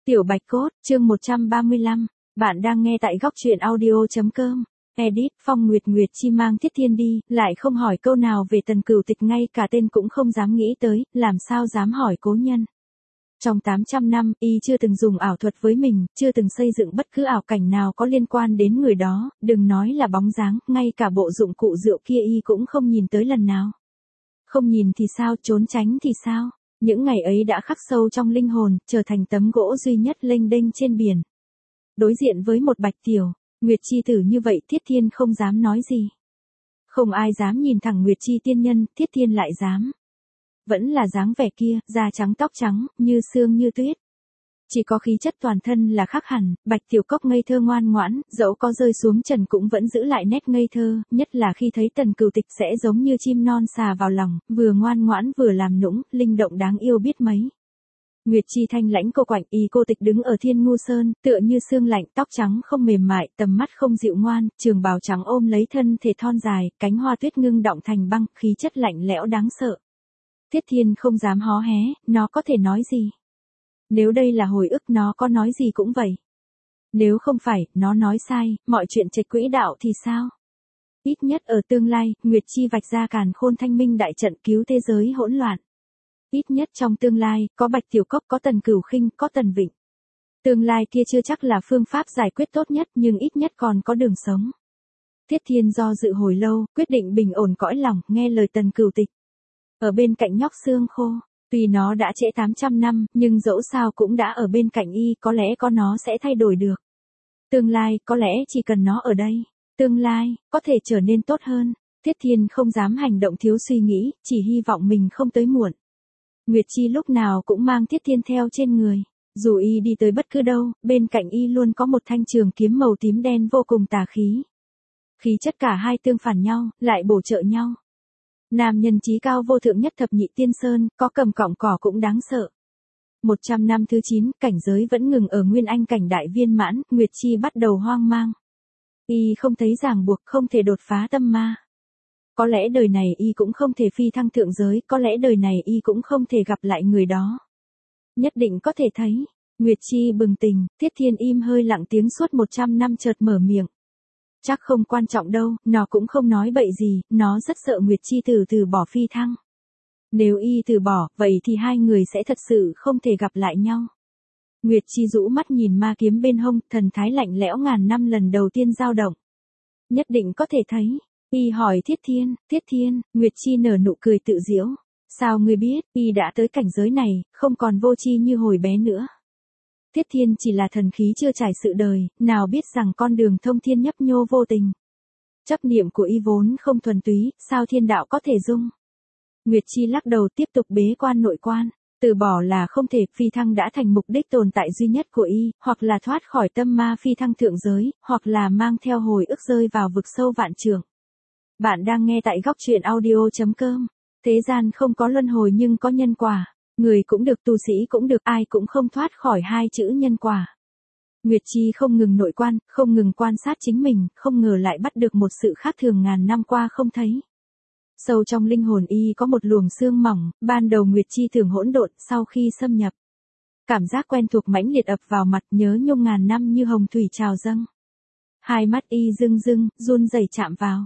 Tiểu Bạch Cốt, chương 135, bạn đang nghe tại góc truyện audio.com. Edit, Phong Nguyệt Nguyệt Chi mang Thiết Thiên đi, lại không hỏi câu nào về Tần Cửu Tịch, ngay cả tên cũng không dám nghĩ tới, làm sao dám hỏi cố nhân. Trong 800 năm, y chưa từng dùng ảo thuật với mình, chưa từng xây dựng bất cứ ảo cảnh nào có liên quan đến người đó, đừng nói là bóng dáng, ngay cả bộ dụng cụ rượu kia y cũng không nhìn tới lần nào. Không nhìn thì sao, trốn tránh thì sao? Những ngày ấy đã khắc sâu trong linh hồn, trở thành tấm gỗ duy nhất lênh đênh trên biển. Đối diện với một Bạch Tiểu, Nguyệt Chi tử như vậy, Thiết Thiên không dám nói gì. Không ai dám nhìn thẳng Nguyệt Chi tiên nhân, Thiết Thiên lại dám. Vẫn là dáng vẻ kia, da trắng tóc trắng, như sương như tuyết. Chỉ có khí chất toàn thân là khác hẳn, Bạch Tiểu Cốc ngây thơ ngoan ngoãn, dẫu có rơi xuống trần cũng vẫn giữ lại nét ngây thơ, nhất là khi thấy Tần Cửu Tịch sẽ giống như chim non xà vào lòng, vừa ngoan ngoãn vừa làm nũng, linh động đáng yêu biết mấy. Nguyệt Chi thanh lãnh cô quạnh, cô tịch đứng ở Thiên Ngu Sơn, tựa như sương lạnh, tóc trắng không mềm mại, tầm mắt không dịu ngoan, trường bào trắng ôm lấy thân thể thon dài, cánh hoa tuyết ngưng động thành băng, khí chất lạnh lẽo đáng sợ. Thiết Thiên không dám hó hé, nó có thể nói gì? Nếu đây là hồi ức, nó có nói gì cũng vậy. Nếu không phải, nó nói sai, mọi chuyện chệch quỹ đạo thì sao? Ít nhất ở tương lai, Nguyệt Chi vạch ra càn khôn thanh minh đại trận cứu thế giới hỗn loạn. Ít nhất trong tương lai, có Bạch Tiểu Cốc, có Tần Cửu Khinh, có Tần Vịnh. Tương lai kia chưa chắc là phương pháp giải quyết tốt nhất, nhưng ít nhất còn có đường sống. Thiết Thiên do dự hồi lâu, quyết định bình ổn cõi lòng, nghe lời Tần Cửu Tịch. Ở bên cạnh nhóc xương khô. Tuy nó đã trễ 800 năm, nhưng dẫu sao cũng đã ở bên cạnh y, có lẽ có nó sẽ thay đổi được. Tương lai, có lẽ chỉ cần nó ở đây, tương lai, có thể trở nên tốt hơn. Thiết Thiên không dám hành động thiếu suy nghĩ, chỉ hy vọng mình không tới muộn. Nguyệt Chi lúc nào cũng mang Thiết Thiên theo trên người. Dù y đi tới bất cứ đâu, bên cạnh y luôn có một thanh trường kiếm màu tím đen vô cùng tà khí. Khí chất cả hai tương phản nhau, lại bổ trợ nhau. Nam nhân chí cao vô thượng nhất thập nhị tiên sơn, có cầm cọng cỏ cũng đáng sợ. 100 năm thứ 9, cảnh giới vẫn ngừng ở nguyên anh cảnh đại viên mãn, Nguyệt Chi bắt đầu hoang mang. Y không thấy ràng buộc, không thể đột phá tâm ma. Có lẽ đời này y cũng không thể phi thăng thượng giới, có lẽ đời này y cũng không thể gặp lại người đó. Nhất định có thể thấy. Nguyệt Chi bừng tỉnh, Thiết Thiên im hơi lặng tiếng suốt 100 năm chợt mở miệng. Chắc không quan trọng đâu, nó cũng không nói bậy gì, nó rất sợ Nguyệt Chi từ bỏ phi thăng. Nếu y từ bỏ, vậy thì hai người sẽ thật sự không thể gặp lại nhau. Nguyệt Chi rũ mắt nhìn ma kiếm bên hông, thần thái lạnh lẽo ngàn năm lần đầu tiên dao động. Nhất định có thể thấy. Y hỏi Thiết Thiên, Nguyệt Chi nở nụ cười tự giễu. Sao ngươi biết, y đã tới cảnh giới này, không còn vô tri như hồi bé nữa. Thiết Thiên chỉ là thần khí chưa trải sự đời, nào biết rằng con đường thông thiên nhấp nhô vô tình. Chấp niệm của y vốn không thuần túy, sao thiên đạo có thể dung. Nguyệt Chi lắc đầu tiếp tục bế quan nội quan. Từ bỏ là không thể, phi thăng đã thành mục đích tồn tại duy nhất của y, hoặc là thoát khỏi tâm ma phi thăng thượng giới, hoặc là mang theo hồi ức rơi vào vực sâu vạn trượng. Bạn đang nghe tại góc truyện audio.com. Thế gian không có luân hồi nhưng có nhân quả. Người cũng được, tu sĩ cũng được, ai cũng không thoát khỏi hai chữ nhân quả. Nguyệt Chi không ngừng nội quan, không ngừng quan sát chính mình, không ngờ lại bắt được một sự khác thường ngàn năm qua không thấy. Sâu trong linh hồn y có một luồng sương mỏng, ban đầu Nguyệt Chi thường hỗn độn, sau khi xâm nhập. Cảm giác quen thuộc mãnh liệt ập vào mặt, nhớ nhung ngàn năm như hồng thủy trào dâng. Hai mắt y rưng rưng, run rẩy chạm vào.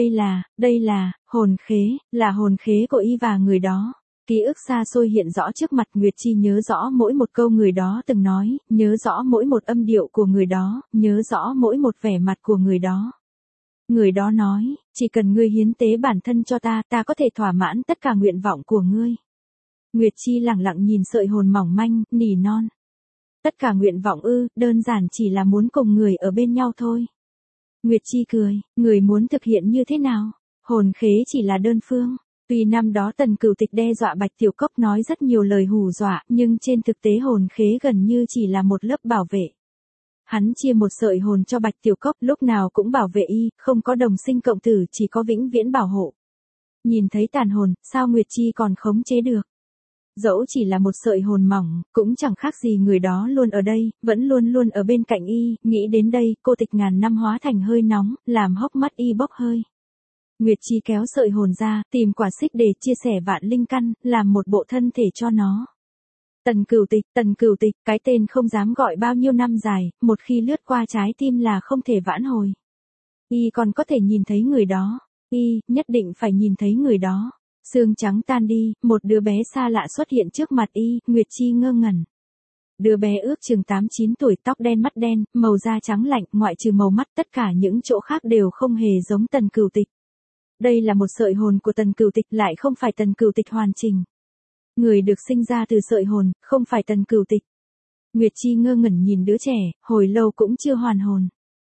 Đây là, hồn khế, là hồn khế của y và người đó. Ký ức xa xôi hiện rõ trước mặt, Nguyệt Chi nhớ rõ mỗi một câu người đó từng nói, nhớ rõ mỗi một âm điệu của người đó, nhớ rõ mỗi một vẻ mặt của người đó. Người đó nói, chỉ cần ngươi hiến tế bản thân cho ta, ta có thể thỏa mãn tất cả nguyện vọng của ngươi. Nguyệt Chi lặng lặng nhìn sợi hồn mỏng manh, nỉ non. Tất cả nguyện vọng ư, đơn giản chỉ là muốn cùng người ở bên nhau thôi. Nguyệt Chi cười, người muốn thực hiện như thế nào? Hồn khế chỉ là đơn phương. Tuy năm đó Tần Cửu Tịch đe dọa Bạch Tiểu Cốc nói rất nhiều lời hù dọa, nhưng trên thực tế hồn khế gần như chỉ là một lớp bảo vệ. Hắn chia một sợi hồn cho Bạch Tiểu Cốc, lúc nào cũng bảo vệ y, không có đồng sinh cộng tử, chỉ có vĩnh viễn bảo hộ. Nhìn thấy tàn hồn, sao Nguyệt Chi còn khống chế được? Dẫu chỉ là một sợi hồn mỏng, cũng chẳng khác gì người đó luôn ở đây, vẫn luôn luôn ở bên cạnh y, nghĩ đến đây, cô tịch ngàn năm hóa thành hơi nóng, làm hốc mắt y bốc hơi. Nguyệt Chi kéo sợi hồn ra, tìm quả xích để chia sẻ vạn linh căn, làm một bộ thân thể cho nó. Tần Cửu Tịch, cái tên không dám gọi bao nhiêu năm dài, một khi lướt qua trái tim là không thể vãn hồi. Y còn có thể nhìn thấy người đó. Y, nhất định phải nhìn thấy người đó. Sương trắng tan đi, một đứa bé xa lạ xuất hiện trước mặt Y, Nguyệt Chi ngơ ngẩn. Đứa bé ước chừng 8-9 tuổi, tóc đen mắt đen, màu da trắng lạnh, ngoại trừ màu mắt tất cả những chỗ khác đều không hề giống Tần Cửu Tịch. Đây là một sợi hồn của Tần Cửu Tịch, lại không phải Tần Cửu Tịch hoàn chỉnh. Người được sinh ra từ sợi hồn, không phải Tần Cửu Tịch. Nguyệt Chi ngơ ngẩn nhìn đứa trẻ, hồi lâu cũng chưa hoàn hồn.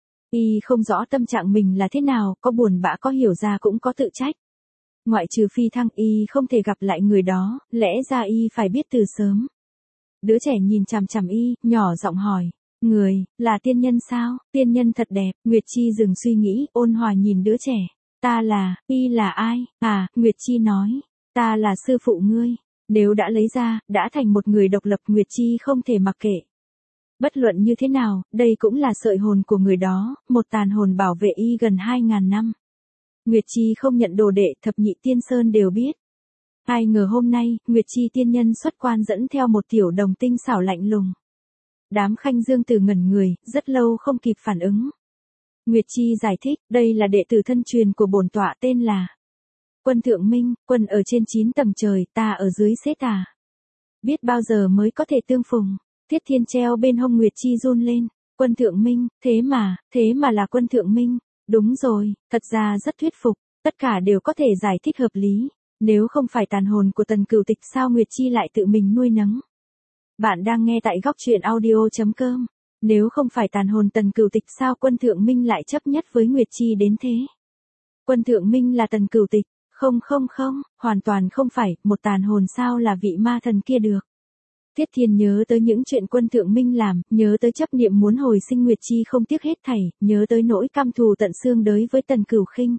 Y không rõ tâm trạng mình là thế nào, có buồn bã có hiểu ra cũng có tự trách. Ngoại trừ phi thăng Y không thể gặp lại người đó, lẽ ra Y phải biết từ sớm. Đứa trẻ nhìn chằm chằm Y, nhỏ giọng hỏi. Người, là tiên nhân sao? Tiên nhân thật đẹp. Nguyệt Chi dừng suy nghĩ, ôn hòa nhìn đứa trẻ. Ta là, Y là ai? À, Nguyệt Chi nói. Ta là sư phụ ngươi. Nếu đã lấy ra, đã thành một người độc lập, Nguyệt Chi không thể mặc kệ. Bất luận như thế nào, đây cũng là sợi hồn của người đó, một tàn hồn bảo vệ Y gần 2.000 năm. Nguyệt Chi không nhận đồ đệ, thập nhị tiên sơn đều biết. Ai ngờ hôm nay, Nguyệt Chi tiên nhân xuất quan dẫn theo một tiểu đồng tinh xảo lạnh lùng. Đám Khanh Dương Tử ngẩn người, rất lâu không kịp phản ứng. Nguyệt Chi giải thích, đây là đệ tử thân truyền của bổn tọa tên là Quân Thượng Minh, quân ở trên 9 tầng trời, ta ở dưới xế tà. Biết bao giờ mới có thể tương phùng. Thiết Thiên treo bên hông Nguyệt Chi run lên. Quân Thượng Minh, thế mà là Quân Thượng Minh. Đúng rồi, thật ra rất thuyết phục, tất cả đều có thể giải thích hợp lý. Nếu không phải tàn hồn của Tần Cửu Tịch sao Nguyệt Chi lại tự mình nuôi nấng. Bạn đang nghe tại góc truyện audio.com. Nếu không phải tàn hồn Tần Cửu Tịch sao Quân Thượng Minh lại chấp nhất với Nguyệt Chi đến thế. Quân Thượng Minh là Tần Cửu Tịch. Không, hoàn toàn không phải, một tàn hồn sao là vị ma thần kia được. Thiết Thiên nhớ tới những chuyện Quân Thượng Minh làm, nhớ tới chấp niệm muốn hồi sinh Nguyệt Chi không tiếc hết thảy, nhớ tới nỗi căm thù tận xương đối với Tần Cửu Khinh.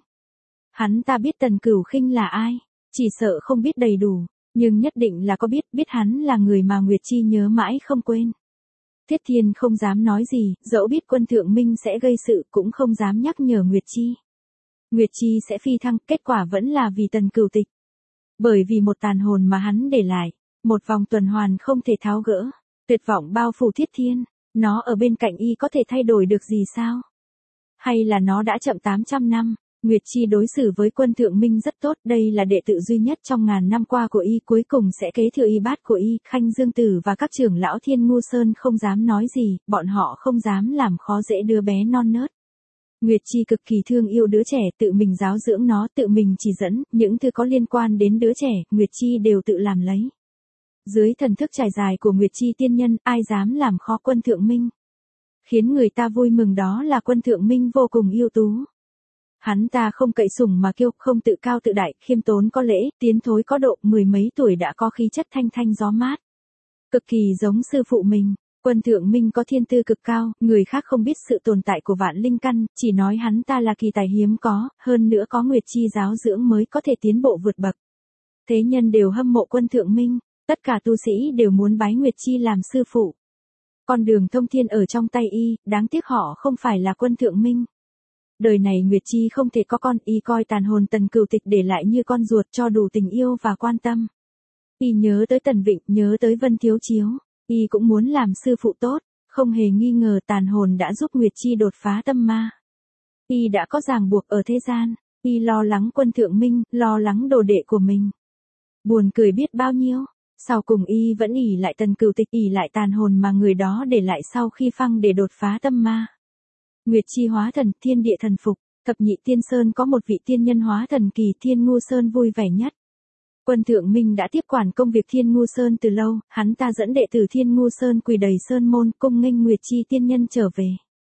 Hắn ta biết Tần Cửu Khinh là ai, chỉ sợ không biết đầy đủ, nhưng nhất định là có biết hắn là người mà Nguyệt Chi nhớ mãi không quên. Thiết Thiên không dám nói gì, dẫu biết Quân Thượng Minh sẽ gây sự cũng không dám nhắc nhở Nguyệt Chi. Nguyệt Chi sẽ phi thăng, kết quả vẫn là vì Tần Cửu Tịch. Bởi vì một tàn hồn mà hắn để lại, một vòng tuần hoàn không thể tháo gỡ, tuyệt vọng bao phủ Thiết Thiên, nó ở bên cạnh Y có thể thay đổi được gì sao? Hay là nó đã chậm 800 năm? Nguyệt Chi đối xử với Quân Thượng Minh rất tốt, đây là đệ tử duy nhất trong ngàn năm qua của Y, cuối cùng sẽ kế thừa y bát của Y. Khanh Dương Tử và các trưởng lão Thiên Ngu Sơn không dám nói gì, bọn họ không dám làm khó dễ đứa bé non nớt. Nguyệt Chi cực kỳ thương yêu đứa trẻ, tự mình giáo dưỡng nó, tự mình chỉ dẫn, những thứ có liên quan đến đứa trẻ, Nguyệt Chi đều tự làm lấy. Dưới thần thức trải dài của Nguyệt Chi tiên nhân, ai dám làm khó Quân Thượng Minh. Khiến người ta vui mừng đó là Quân Thượng Minh vô cùng ưu tú. Hắn ta không cậy sủng mà kiêu, không tự cao tự đại, khiêm tốn có lễ, tiến thối có độ, 10 mấy tuổi đã có khí chất thanh thanh gió mát. Cực kỳ giống sư phụ mình. Quân Thượng Minh có thiên tư cực cao, người khác không biết sự tồn tại của vạn linh căn, chỉ nói hắn ta là kỳ tài hiếm có, hơn nữa có Nguyệt Chi giáo dưỡng mới có thể tiến bộ vượt bậc. Thế nhân đều hâm mộ Quân Thượng Minh, tất cả tu sĩ đều muốn bái Nguyệt Chi làm sư phụ. Con đường thông thiên ở trong tay Y, đáng tiếc họ không phải là Quân Thượng Minh. Đời này Nguyệt Chi không thể có con, Y coi tàn hồn Tần Cửu Tịch để lại như con ruột cho đủ tình yêu và quan tâm. Y nhớ tới Tần Vịnh, nhớ tới Vân Thiếu Chiếu. Y cũng muốn làm sư phụ tốt, không hề nghi ngờ tàn hồn đã giúp Nguyệt Chi đột phá tâm ma. Y đã có ràng buộc ở thế gian, Y lo lắng Quân Thượng Minh, lo lắng đồ đệ của mình. Buồn cười biết bao nhiêu, sau cùng Y vẫn ỷ lại Tần Cửu Tịch, ỷ lại tàn hồn mà người đó để lại sau khi phăng để đột phá tâm ma. Nguyệt Chi hóa thần, thiên địa thần phục, thập nhị tiên sơn có một vị tiên nhân hóa thần kỳ, Thiên Ngu Sơn vui vẻ nhất. Quân Thượng Minh đã tiếp quản công việc Thiên Ngu Sơn từ lâu, hắn ta dẫn đệ tử Thiên Ngu Sơn quỳ đầy sơn môn, cung nghênh Nguyệt Chi tiên nhân trở về.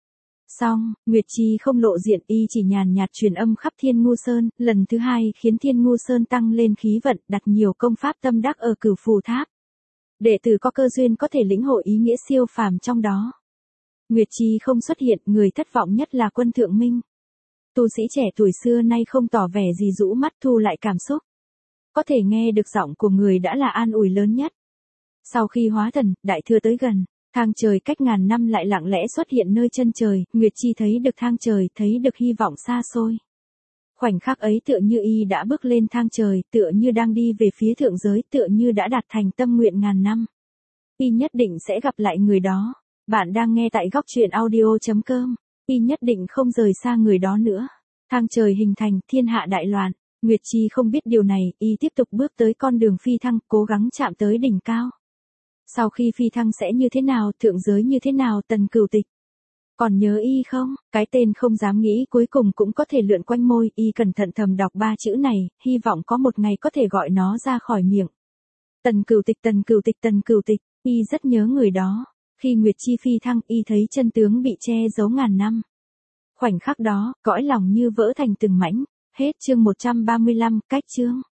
Xong, Nguyệt Chi không lộ diện, Y chỉ nhàn nhạt truyền âm khắp Thiên Ngu Sơn, lần thứ hai khiến Thiên Ngu Sơn tăng lên khí vận, đặt nhiều công pháp tâm đắc ở Cửu Phù Tháp. Đệ tử có cơ duyên có thể lĩnh hội ý nghĩa siêu phàm trong đó. Nguyệt Chi không xuất hiện, người thất vọng nhất là Quân Thượng Minh. Tu sĩ trẻ tuổi xưa nay không tỏ vẻ gì, rũ mắt thu lại cảm xúc. Có thể nghe được giọng của người đã là an ủi lớn nhất. Sau khi hóa thần, đại thừa tới gần, thang trời cách ngàn năm lại lặng lẽ xuất hiện nơi chân trời, Nguyệt Chi thấy được thang trời, thấy được hy vọng xa xôi. Khoảnh khắc ấy tựa như Y đã bước lên thang trời, tựa như đang đi về phía thượng giới, tựa như đã đạt thành tâm nguyện ngàn năm. y nhất định sẽ gặp lại người đó. Bạn đang nghe tại góc truyện audio.com. Y nhất định không rời xa người đó nữa. Thang trời hình thành, thiên hạ đại loạn. Nguyệt Chi không biết điều này, y tiếp tục bước tới con đường phi thăng, cố gắng chạm tới đỉnh cao. Sau khi phi thăng sẽ như thế nào, thượng giới như thế nào, Tần Cửu Tịch. Còn nhớ y không? Cái tên không dám nghĩ cuối cùng cũng có thể lượn quanh môi, y cẩn thận thầm đọc 3 chữ này, hy vọng có một ngày có thể gọi nó ra khỏi miệng. Tần Cửu Tịch, Tần Cửu Tịch, Tần Cửu Tịch, y rất nhớ người đó. Khi Nguyệt Chi phi thăng, y thấy chân tướng bị che giấu ngàn năm. Khoảnh khắc đó, cõi lòng như vỡ thành từng mảnh. Hết chương 135, cách chương.